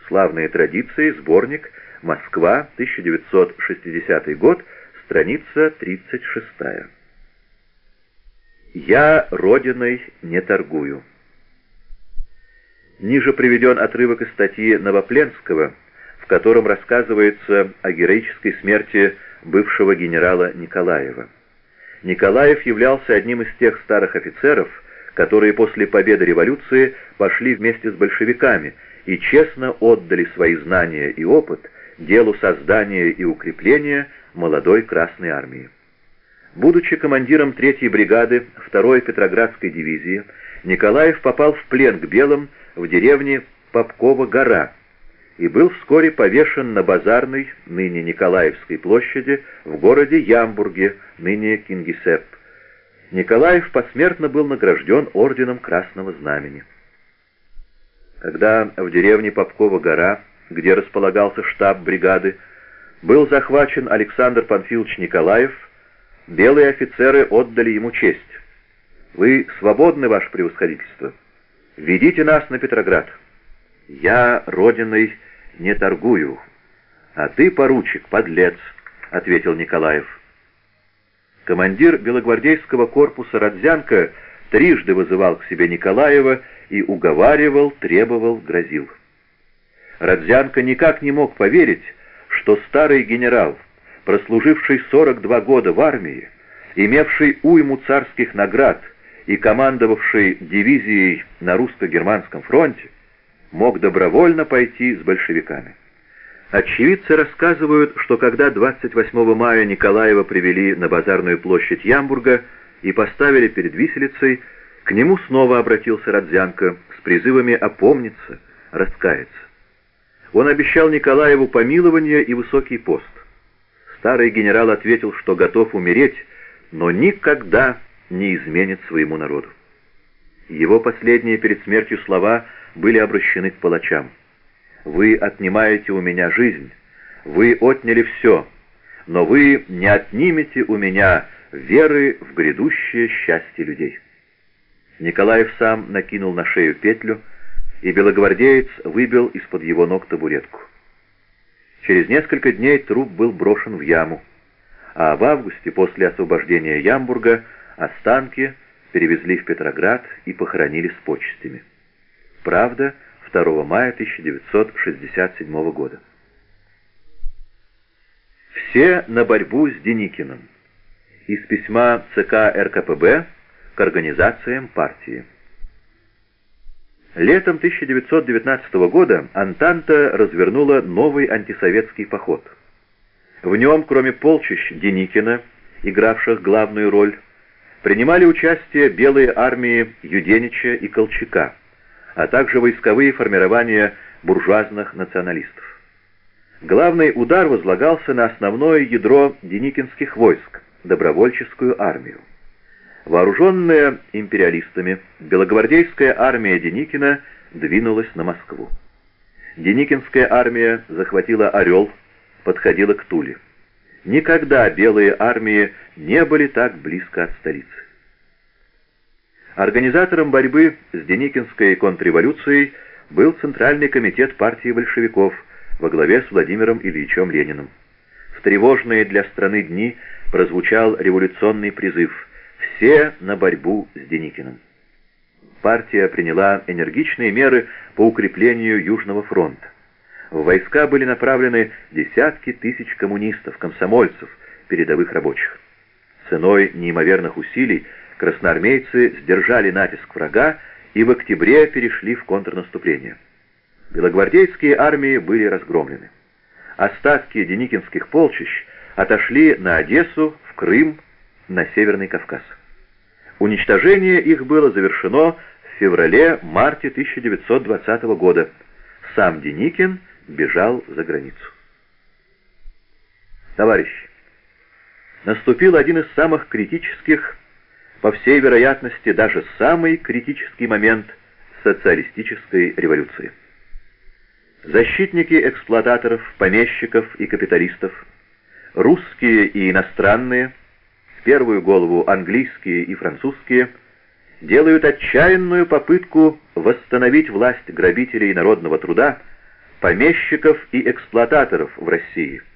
Славные традиции. Сборник. Москва. 1960 год. Страница 36. «Я Родиной не торгую». Ниже приведен отрывок из статьи Новопленского, в котором рассказывается о героической смерти бывшего генерала Николаева. Николаев являлся одним из тех старых офицеров, которые после победы революции пошли вместе с большевиками и честно отдали свои знания и опыт делу создания и укрепления молодой Красной Армии. Будучи командиром 3-й бригады 2-й Петроградской дивизии, Николаев попал в плен к белым в деревне Попкова гора и был вскоре повешен на Базарной, ныне Николаевской площади, в городе Ямбурге, ныне Кингисепп. Николаев посмертно был награжден орденом Красного Знамени. Когда в деревне Попкова гора, где располагался штаб бригады, был захвачен Александр Панфилович Николаев, белые офицеры отдали ему честь. «Вы свободны, ваше превосходительство. Ведите нас на Петроград. Я Родиной не торгую, а ты, поручик, подлец», — ответил Николаев. Командир белогвардейского корпуса Родзянко трижды вызывал к себе Николаева и уговаривал, требовал, грозил. Родзянко никак не мог поверить, что старый генерал, прослуживший 42 года в армии, имевший уйму царских наград и командовавший дивизией на русско-германском фронте, мог добровольно пойти с большевиками. Очевидцы рассказывают, что когда 28 мая Николаева привели на Базарную площадь Ямбурга и поставили перед виселицей, к нему снова обратился Родзянко с призывами опомниться, раскаяться. Он обещал Николаеву помилование и высокий пост. Старый генерал ответил, что готов умереть, но никогда не изменит своему народу. Его последние перед смертью слова были обращены к палачам. «Вы отнимаете у меня жизнь, вы отняли все, но вы не отнимете у меня веры в грядущее счастье людей». Николаев сам накинул на шею петлю, и белогвардеец выбил из-под его ног табуретку. Через несколько дней труп был брошен в яму, а в августе, после освобождения Ямбурга, останки перевезли в Петроград и похоронили с почестями. Правда, 2 мая 1967 года. Все на борьбу с Деникиным. Из письма ЦК РКПБ к организациям партии. Летом 1919 года Антанта развернула новый антисоветский поход. В нем, кроме полчищ Деникина, игравших главную роль, принимали участие белые армии Юденича и Колчака, а также войсковые формирования буржуазных националистов. Главный удар возлагался на основное ядро деникинских войск – добровольческую армию. Вооруженная империалистами, белогвардейская армия Деникина двинулась на Москву. Деникинская армия захватила Орел, подходила к Туле. Никогда белые армии не были так близко от столицы. Организатором борьбы с Деникинской контрреволюцией был Центральный комитет партии большевиков во главе с Владимиром Ильичем Лениным. В тревожные для страны дни прозвучал революционный призыв «Все на борьбу с Деникиным». Партия приняла энергичные меры по укреплению Южного фронта. В войска были направлены десятки тысяч коммунистов, комсомольцев, передовых рабочих. Ценой неимоверных усилий красноармейцы сдержали натиск врага и в октябре перешли в контрнаступление. Белогвардейские армии были разгромлены. Остатки деникинских полчищ отошли на Одессу, в Крым, на Северный Кавказ. Уничтожение их было завершено в феврале-марте 1920 года. Сам Деникин бежал за границу. Товарищи, наступил один из самых критических, по всей вероятности, даже самый критический момент социалистической революции. Защитники эксплуататоров, помещиков и капиталистов, русские и иностранные, в первую голову английские и французские, делают отчаянную попытку восстановить власть грабителей народного труда, помещиков и эксплуататоров в России.